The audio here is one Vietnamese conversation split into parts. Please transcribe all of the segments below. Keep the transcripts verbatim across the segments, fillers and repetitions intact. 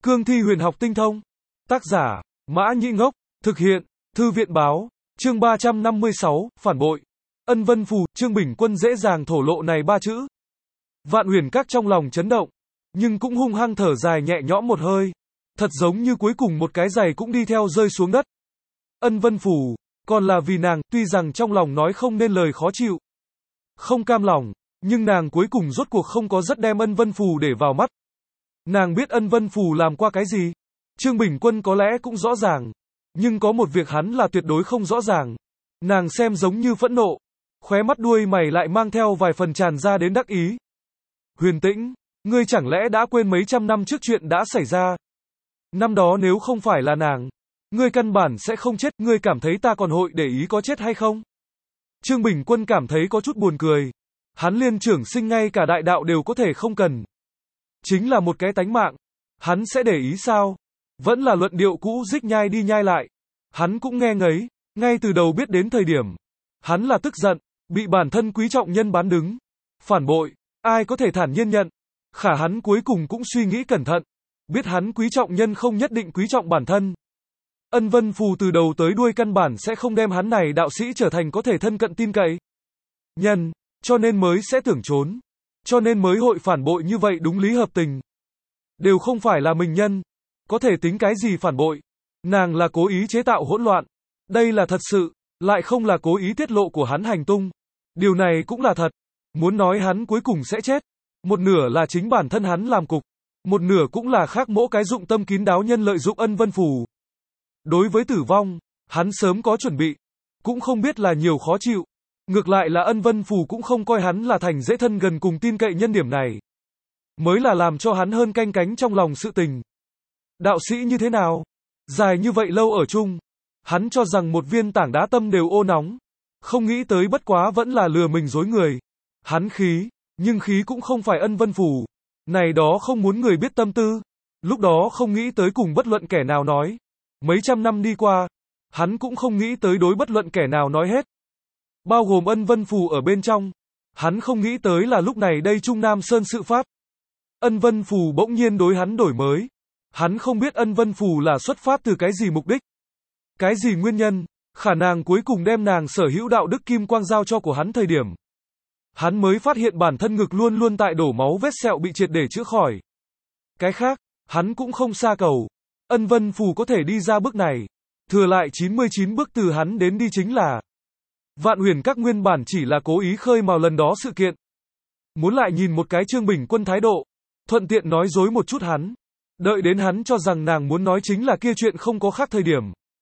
Cương thi huyền học tinh thông. Tác giả, Mã Nhĩ Ngốc. Thực hiện, Thư viện báo. Chương ba trăm năm mươi sáu, phản bội. Ân Vân Phù, Trương Bình Quân dễ dàng thổ lộ này ba chữ. Vạn Huyền Các trong lòng chấn động, nhưng cũng hung hăng thở dài nhẹ nhõm một hơi. Thật giống như cuối cùng một cái giày cũng đi theo rơi xuống đất. Ân Vân Phù, còn là vì nàng, tuy rằng trong lòng nói không nên lời khó chịu, không cam lòng, nhưng nàng cuối cùng rốt cuộc không có rất đem Ân Vân Phù để vào mắt. Nàng biết Ân Vân Phù làm qua cái gì. Trương Bình Quân có lẽ cũng rõ ràng, nhưng có một việc hắn là tuyệt đối không rõ ràng. Nàng xem giống như phẫn nộ, khóe mắt đuôi mày lại mang theo vài phần tràn ra đến đắc ý. Huyền Tĩnh, ngươi chẳng lẽ đã quên mấy trăm năm trước chuyện đã xảy ra? Năm đó nếu không phải là nàng, ngươi căn bản sẽ không chết, ngươi cảm thấy ta còn hội để ý có chết hay không? Trương Bình Quân cảm thấy có chút buồn cười. Hắn Liên trưởng sinh ngay cả đại đạo đều có thể không cần. Chính là một cái tánh mạng. Hắn sẽ để ý sao? Vẫn là luận điệu cũ dích nhai đi nhai lại. Hắn cũng nghe ngấy, ngay từ đầu biết đến thời điểm. Hắn là tức giận, bị bản thân quý trọng nhân bán đứng. Phản bội, ai có thể thản nhiên nhận. Khả hắn cuối cùng cũng suy nghĩ cẩn thận. Biết hắn quý trọng nhân không nhất định quý trọng bản thân. Ân Vân Phù từ đầu tới đuôi căn bản sẽ không đem hắn này đạo sĩ trở thành có thể thân cận tin cậy nhân, cho nên mới sẽ tưởng trốn. Cho nên mới hội phản bội như vậy đúng lý hợp tình. Đều không phải là mình nhân, có thể tính cái gì phản bội. Nàng là cố ý chế tạo hỗn loạn. Đây là thật sự, lại không là cố ý tiết lộ của hắn hành tung. Điều này cũng là thật. Muốn nói hắn cuối cùng sẽ chết, một nửa là chính bản thân hắn làm cục, một nửa cũng là khác mỗi cái dụng tâm kín đáo nhân lợi dụng Ân Vân Phù. Đối với tử vong, hắn sớm có chuẩn bị, cũng không biết là nhiều khó chịu. Ngược lại là Ân Vân Phù cũng không coi hắn là thành dễ thân gần cùng tin cậy nhân điểm này. Mới là làm cho hắn hơn canh cánh trong lòng sự tình. Đạo sĩ như thế nào? Dài như vậy lâu ở chung. Hắn cho rằng một viên tảng đá tâm đều ô nóng. Không nghĩ tới bất quá vẫn là lừa mình dối người. Hắn khí, nhưng khí cũng không phải Ân Vân Phù. Này đó không muốn người biết tâm tư. Lúc đó không nghĩ tới cùng bất luận kẻ nào nói. Mấy trăm năm đi qua, hắn cũng không nghĩ tới đối bất luận kẻ nào nói hết. Bao gồm Ân Vân Phù ở bên trong. Hắn không nghĩ tới là lúc này đây Trung Nam Sơn sự phát. Ân Vân Phù bỗng nhiên đối hắn đổi mới. Hắn không biết Ân Vân Phù là xuất phát từ cái gì mục đích. Cái gì nguyên nhân, khả năng cuối cùng đem nàng sở hữu đạo đức kim quang giao cho của hắn thời điểm. Hắn mới phát hiện bản thân ngực luôn luôn tại đổ máu vết sẹo bị triệt để chữa khỏi. Cái khác, hắn cũng không xa cầu. Ân Vân Phù có thể đi ra bước này. Thừa lại chín mươi chín bước từ hắn đến đi chính là Vạn Huyền Các nguyên bản chỉ là cố ý khơi mào lần đó sự kiện. Muốn lại nhìn một cái Trương Bình Quân thái độ. Thuận tiện nói dối một chút hắn. Đợi đến hắn cho rằng nàng muốn nói chính là kia chuyện không có khác thời điểm.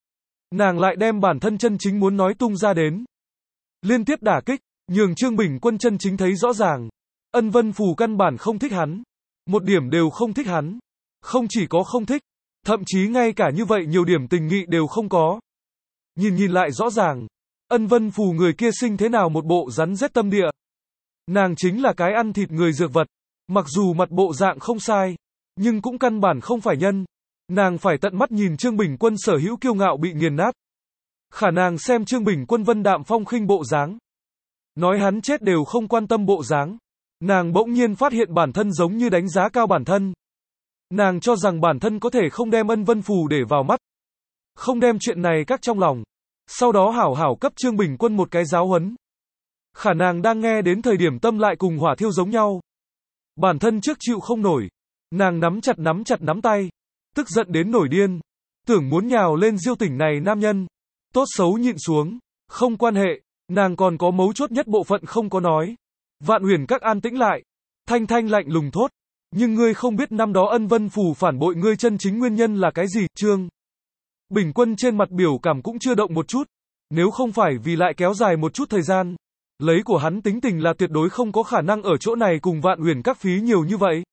Nàng lại đem bản thân chân chính muốn nói tung ra đến. Liên tiếp đả kích, nhường Trương Bình Quân chân chính thấy rõ ràng. Ân Vân Phù căn bản không thích hắn. Một điểm đều không thích hắn. Không chỉ có không thích, thậm chí ngay cả như vậy nhiều điểm tình nghị đều không có. Nhìn nhìn lại rõ ràng. Ân Vân Phù người kia sinh thế nào một bộ rắn rết tâm địa. Nàng chính là cái ăn thịt người dược vật. Mặc dù mặt bộ dạng không sai, nhưng cũng căn bản không phải nhân. Nàng phải tận mắt nhìn Trương Bình Quân sở hữu kiêu ngạo bị nghiền nát. Khả năng xem Trương Bình Quân vân đạm phong khinh bộ dáng. Nói hắn chết đều không quan tâm bộ dáng. Nàng bỗng nhiên phát hiện bản thân giống như đánh giá cao bản thân. Nàng cho rằng bản thân có thể không đem Ân Vân Phù để vào mắt. Không đem chuyện này cắt trong lòng. Sau đó hảo hảo cấp Trương Bình Quân một cái giáo huấn. Khả năng đang nghe đến thời điểm tâm lại cùng hỏa thiêu giống nhau. Bản thân trước chịu không nổi. Nàng nắm chặt nắm chặt nắm tay. Tức giận đến nổi điên. Tưởng muốn nhào lên Diêu Tỉnh này nam nhân. Tốt xấu nhịn xuống. Không quan hệ. Nàng còn có mấu chốt nhất bộ phận không có nói. Vạn Huyền Các an tĩnh lại. Thanh Thanh lạnh lùng thốt. Nhưng ngươi không biết năm đó Ân Vân Phù phản bội ngươi chân chính nguyên nhân là cái gì, Trương Bình Quân trên mặt biểu cảm cũng chưa động một chút. Nếu không phải vì lại kéo dài một chút thời gian. Lấy của hắn tính tình là tuyệt đối không có khả năng ở chỗ này cùng Vạn Huyền Các phí nhiều như vậy.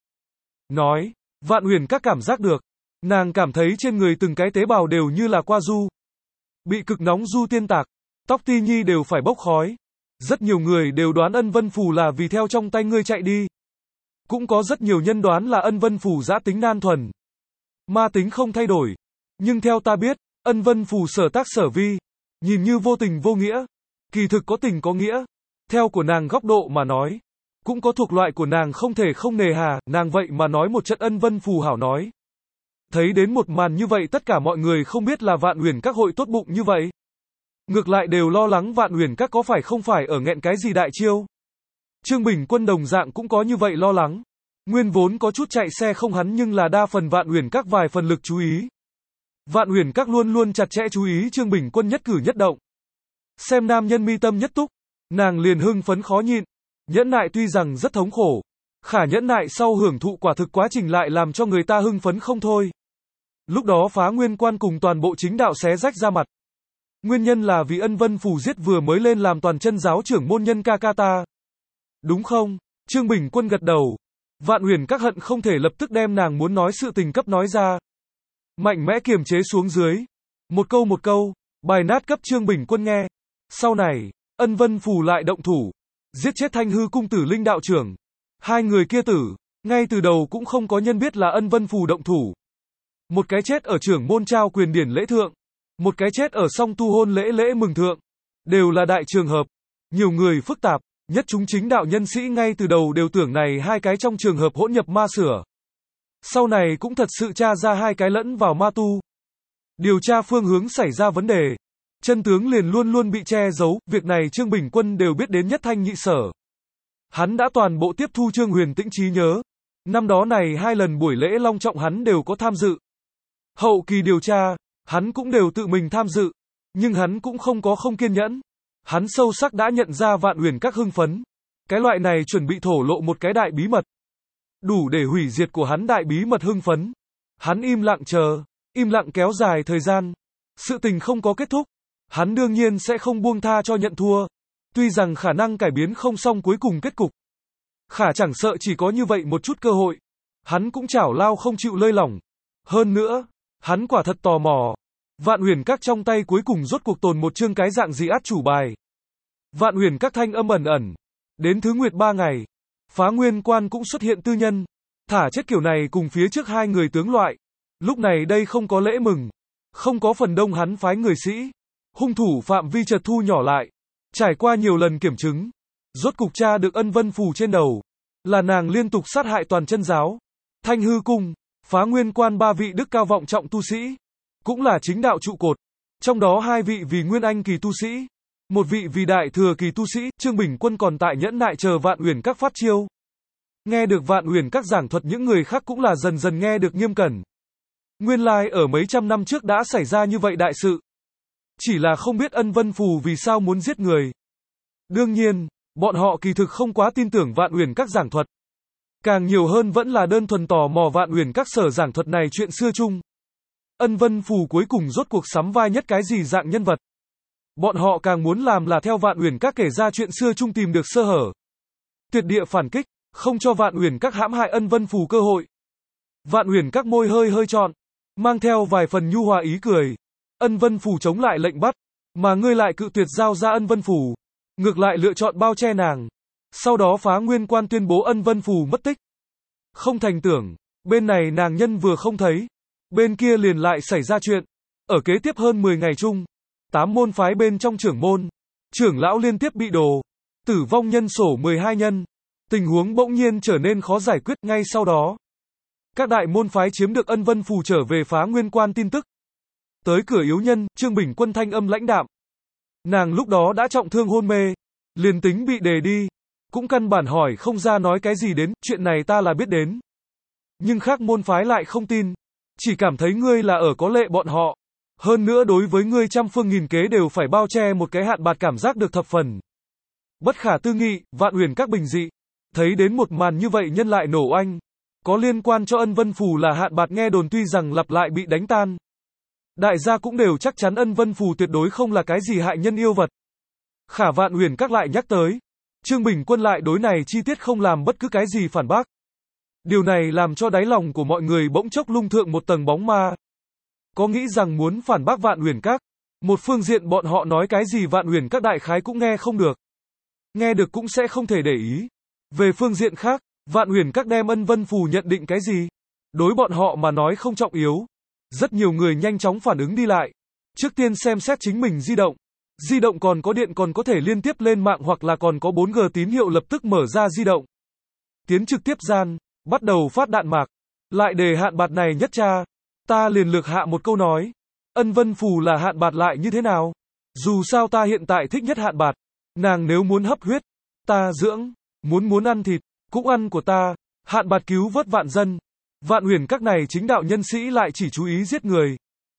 Nói, Vạn Huyền Các cảm giác được. Nàng cảm thấy trên người từng cái tế bào đều như là qua du. Bị cực nóng du tiên tạc. Tóc ti nhi đều phải bốc khói. Rất nhiều người đều đoán Ân Vân Phù là vì theo trong tay ngươi chạy đi. Cũng có rất nhiều nhân đoán là Ân Vân Phù dã tính nan thuần. Ma tính không thay đổi. Nhưng theo ta biết, Ân Vân Phù sở tác sở vi. Nhìn như vô tình vô nghĩa. Kỳ thực có tình có nghĩa. Theo của nàng góc độ mà nói. Cũng có thuộc loại của nàng không thể không nề hà. Nàng vậy mà nói một trận Ân Vân Phù hảo nói. Thấy đến một màn như vậy tất cả mọi người không biết là Vạn Uyển Các hội tốt bụng như vậy. Ngược lại đều lo lắng Vạn Uyển Các có phải không phải ở nghẹn cái gì đại chiêu. Trương Bình Quân đồng dạng cũng có như vậy lo lắng. Nguyên vốn có chút chạy xe không hắn nhưng là đa phần Vạn Uyển Các vài phần lực chú ý. Vạn Uyển Các luôn luôn chặt chẽ chú ý Trương Bình Quân nhất cử nhất động. Xem nam nhân mi tâm nhất túc, nàng liền hưng phấn khó nhịn. Nhẫn nại tuy rằng rất thống khổ, khả nhẫn nại sau hưởng thụ quả thực quá trình lại làm cho người ta hưng phấn không thôi. Lúc đó Phá Nguyên Quan cùng toàn bộ chính đạo xé rách ra mặt. Nguyên nhân là vì Ân Vân Phù giết vừa mới lên làm toàn chân giáo trưởng môn nhân ca ca ta. Đúng không? Trương Bình Quân gật đầu. Vạn Uyển Các hận không thể lập tức đem nàng muốn nói sự tình cấp nói ra. Mạnh mẽ kiềm chế xuống dưới. Một câu một câu, bài nát cấp Trương Bình Quân nghe. Sau này, Ân Vân Phù lại động thủ, giết chết Thanh Hư cung tử Linh đạo trưởng. Hai người kia tử, ngay từ đầu cũng không có nhân biết là Ân Vân Phù động thủ. Một cái chết ở trưởng môn trao quyền điển lễ thượng, một cái chết ở song tu hôn lễ lễ mừng thượng. Đều là đại trường hợp. Nhiều người phức tạp, nhất chúng chính đạo nhân sĩ ngay từ đầu đều tưởng này hai cái trong trường hợp hỗn nhập ma sửa. Sau này cũng thật sự tra ra hai cái lẫn vào ma tu. Điều tra phương hướng xảy ra vấn đề. Chân tướng liền luôn luôn bị che giấu, việc này Trương Bình Quân đều biết đến nhất thanh nhị sở. Hắn đã toàn bộ tiếp thu Trương Huyền Tĩnh trí nhớ. Năm đó này hai lần buổi lễ long trọng hắn đều có tham dự. Hậu kỳ điều tra, hắn cũng đều tự mình tham dự. Nhưng hắn cũng không có không kiên nhẫn. Hắn sâu sắc đã nhận ra Vạn Uyển Các hưng phấn. Cái loại này chuẩn bị thổ lộ một cái đại bí mật. Đủ để hủy diệt của hắn đại bí mật hưng phấn. Hắn im lặng chờ, im lặng kéo dài thời gian. Sự tình không có kết thúc. Hắn đương nhiên sẽ không buông tha cho nhận thua. Tuy rằng khả năng cải biến không xong cuối cùng kết cục. Khả chẳng sợ chỉ có như vậy một chút cơ hội. Hắn cũng chảo lao không chịu lơi lỏng. Hơn nữa, hắn quả thật tò mò. Vạn Uyển Các trong tay cuối cùng rốt cuộc tồn một chương cái dạng gì át chủ bài. Vạn Uyển Các thanh âm ẩn ẩn. Đến thứ nguyệt ba ngày. Phá Nguyên Quan cũng xuất hiện tư nhân. Thả chết kiểu này cùng phía trước hai người tướng loại. Lúc này đây không có lễ mừng. Không có phần đông hắn phái người sĩ. Hung thủ phạm vi chợt thu nhỏ lại. Trải qua nhiều lần kiểm chứng. Rốt cục tra được Ân Vân Phù trên đầu. Là nàng liên tục sát hại toàn chân giáo. Thanh Hư cung, Phá Nguyên Quan ba vị đức cao vọng trọng tu sĩ. Cũng là chính đạo trụ cột. Trong đó hai vị vì Nguyên Anh kỳ tu sĩ. Một vị vì Đại Thừa kỳ tu sĩ. Trương Bình Quân còn tại nhẫn nại chờ Vạn Uyển Các phát chiêu. Nghe được Vạn Uyển Các giảng thuật những người khác cũng là dần dần nghe được nghiêm cẩn. Nguyên lai ở mấy trăm năm trước đã xảy ra như vậy đại sự. Chỉ là không biết Ân Vân Phù vì sao muốn giết người. Đương nhiên, bọn họ kỳ thực không quá tin tưởng Vạn Uyển Các giảng thuật. Càng nhiều hơn vẫn là đơn thuần tò mò Vạn Uyển Các sở giảng thuật này chuyện xưa chung. Ân Vân Phù cuối cùng rốt cuộc sắm vai nhất cái gì dạng nhân vật. Bọn họ càng muốn làm là theo Vạn Uyển Các kể ra chuyện xưa chung tìm được sơ hở. Tuyệt địa phản kích, không cho Vạn Uyển Các hãm hại Ân Vân Phù cơ hội. Vạn Uyển Các môi hơi hơi trọn, mang theo vài phần nhu hòa ý cười. Ân Vân Phù chống lại lệnh bắt, mà ngươi lại cự tuyệt giao ra Ân Vân Phù, ngược lại lựa chọn bao che nàng. Sau đó Phá Nguyên Quan tuyên bố Ân Vân Phù mất tích. Không thành tưởng, bên này nàng nhân vừa không thấy, bên kia liền lại xảy ra chuyện. Ở kế tiếp hơn mười ngày chung, tám môn phái bên trong trưởng môn, trưởng lão liên tiếp bị đồ, tử vong nhân sổ mười hai nhân. Tình huống bỗng nhiên trở nên khó giải quyết ngay sau đó. Các đại môn phái chiếm được Ân Vân Phù trở về Phá Nguyên Quan tin tức. Tới cửa yếu nhân, Trương Bình Quân thanh âm lãnh đạm. Nàng lúc đó đã trọng thương hôn mê, liền tính bị đề đi, cũng căn bản hỏi không ra nói cái gì đến, chuyện này ta là biết đến. Nhưng khác môn phái lại không tin, chỉ cảm thấy ngươi là ở có lệ bọn họ. Hơn nữa đối với ngươi trăm phương nghìn kế đều phải bao che một cái hạn bạt cảm giác được thập phần. Bất khả tư nghị, Vạn Uyển Các bình dị. Thấy đến một màn như vậy nhân lại nổ oanh. Có liên quan cho Ân Vân Phù là hạn bạt nghe đồn tuy rằng lặp lại bị đánh tan. Đại gia cũng đều chắc chắn Ân Vân Phù tuyệt đối không là cái gì hại nhân yêu vật. Khả Vạn Uyển Các lại nhắc tới. Trương Bình Quân lại đối này chi tiết không làm bất cứ cái gì phản bác. Điều này làm cho đáy lòng của mọi người bỗng chốc lung thượng một tầng bóng ma. Có nghĩ rằng muốn phản bác Vạn Uyển Các. Một phương diện bọn họ nói cái gì Vạn Uyển Các đại khái cũng nghe không được. Nghe được cũng sẽ không thể để ý. Về phương diện khác, Vạn Uyển Các đem Ân Vân Phù nhận định cái gì? Đối bọn họ mà nói không trọng yếu. Rất nhiều người nhanh chóng phản ứng đi lại. Trước tiên xem xét chính mình di động. Di động còn có điện còn có thể liên tiếp lên mạng hoặc là còn có bốn G tín hiệu lập tức mở ra di động. Tiến trực tiếp gian, bắt đầu phát đạn mạc. Lại đề hạn bạt này nhất tra. Ta liền lược hạ một câu nói. Ân Vân Phù là hạn bạt lại như thế nào? Dù sao ta hiện tại thích nhất hạn bạt. Nàng nếu muốn hấp huyết, ta dưỡng. Muốn muốn ăn thịt, cũng ăn của ta. Hạn bạt cứu vớt vạn dân. Vạn huyền các này chính đạo nhân sĩ lại chỉ chú ý giết người.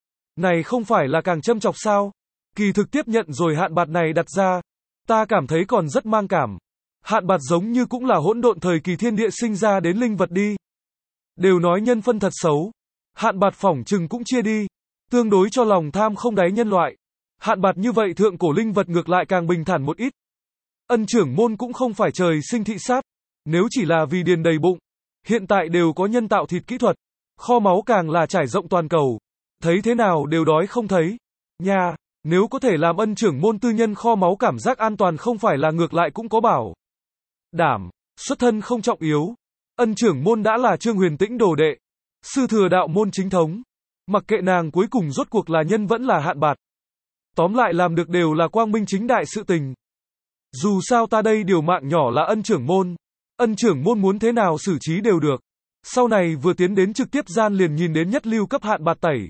Này không phải là càng châm chọc sao? Kỳ thực tiếp nhận rồi hạn bạt này đặt ra. Ta cảm thấy còn rất mang cảm. Hạn bạt giống như cũng là hỗn độn thời kỳ thiên địa sinh ra đến linh vật đi. Đều nói nhân phân thật xấu. Hạn bạt phỏng chừng cũng chia đi. Tương đối cho lòng tham không đáy nhân loại. Hạn bạt như vậy thượng cổ linh vật ngược lại càng bình thản một ít. Ân trưởng môn cũng không phải trời sinh thị sát. Nếu chỉ là vì điền đầy bụng. Hiện tại đều có nhân tạo thịt kỹ thuật. Kho máu càng là trải rộng toàn cầu. Thấy thế nào đều đói không thấy. Nha, nếu có thể làm ân trưởng môn tư nhân kho máu cảm giác an toàn không phải là ngược lại cũng có bảo đảm, xuất thân không trọng yếu. Ân trưởng môn đã là Trương Huyền Tĩnh đồ đệ. Sư thừa đạo môn chính thống. Mặc kệ nàng cuối cùng rốt cuộc là nhân vẫn là hạn bạt. Tóm lại làm được đều là quang minh chính đại sự tình. Dù sao ta đây điều mạng nhỏ là ân trưởng môn. Ân trưởng môn muốn thế nào xử trí đều được. Sau này vừa tiến đến trực tiếp gian liền nhìn đến nhất lưu cấp hạn bạt tẩy.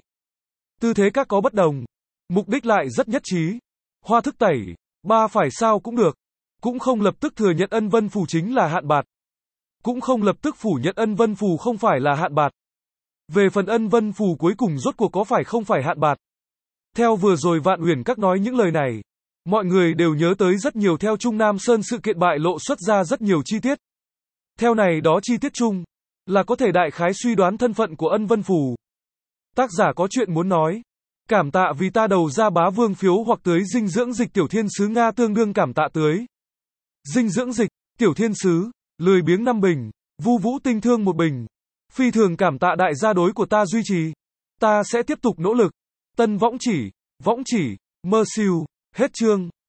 Tư thế các có bất đồng. Mục đích lại rất nhất trí. Hoa thức tẩy, ba phải sao cũng được. Cũng không lập tức thừa nhận Ân Vân Phù chính là hạn bạt. Cũng không lập tức phủ nhận Ân Vân Phù không phải là hạn bạt. Về phần Ân Vân Phù cuối cùng rốt cuộc có phải không phải hạn bạt. Theo vừa rồi Vạn Huyền các nói những lời này, mọi người đều nhớ tới rất nhiều theo Trung Nam Sơn sự kiện bại lộ xuất ra rất nhiều chi tiết. Theo này đó chi tiết chung, là có thể đại khái suy đoán thân phận của Ân Vân Phù. Tác giả có chuyện muốn nói. Cảm tạ vì ta đầu ra bá vương phiếu hoặc tưới dinh dưỡng dịch tiểu thiên sứ Nga tương đương cảm tạ tưới. Dinh dưỡng dịch, tiểu thiên sứ, lười biếng năm bình, vu vũ tinh thương một bình. Phi thường cảm tạ đại gia đối của ta duy trì. Ta sẽ tiếp tục nỗ lực. Tân võng chỉ, võng chỉ, mơ siêu, hết chương.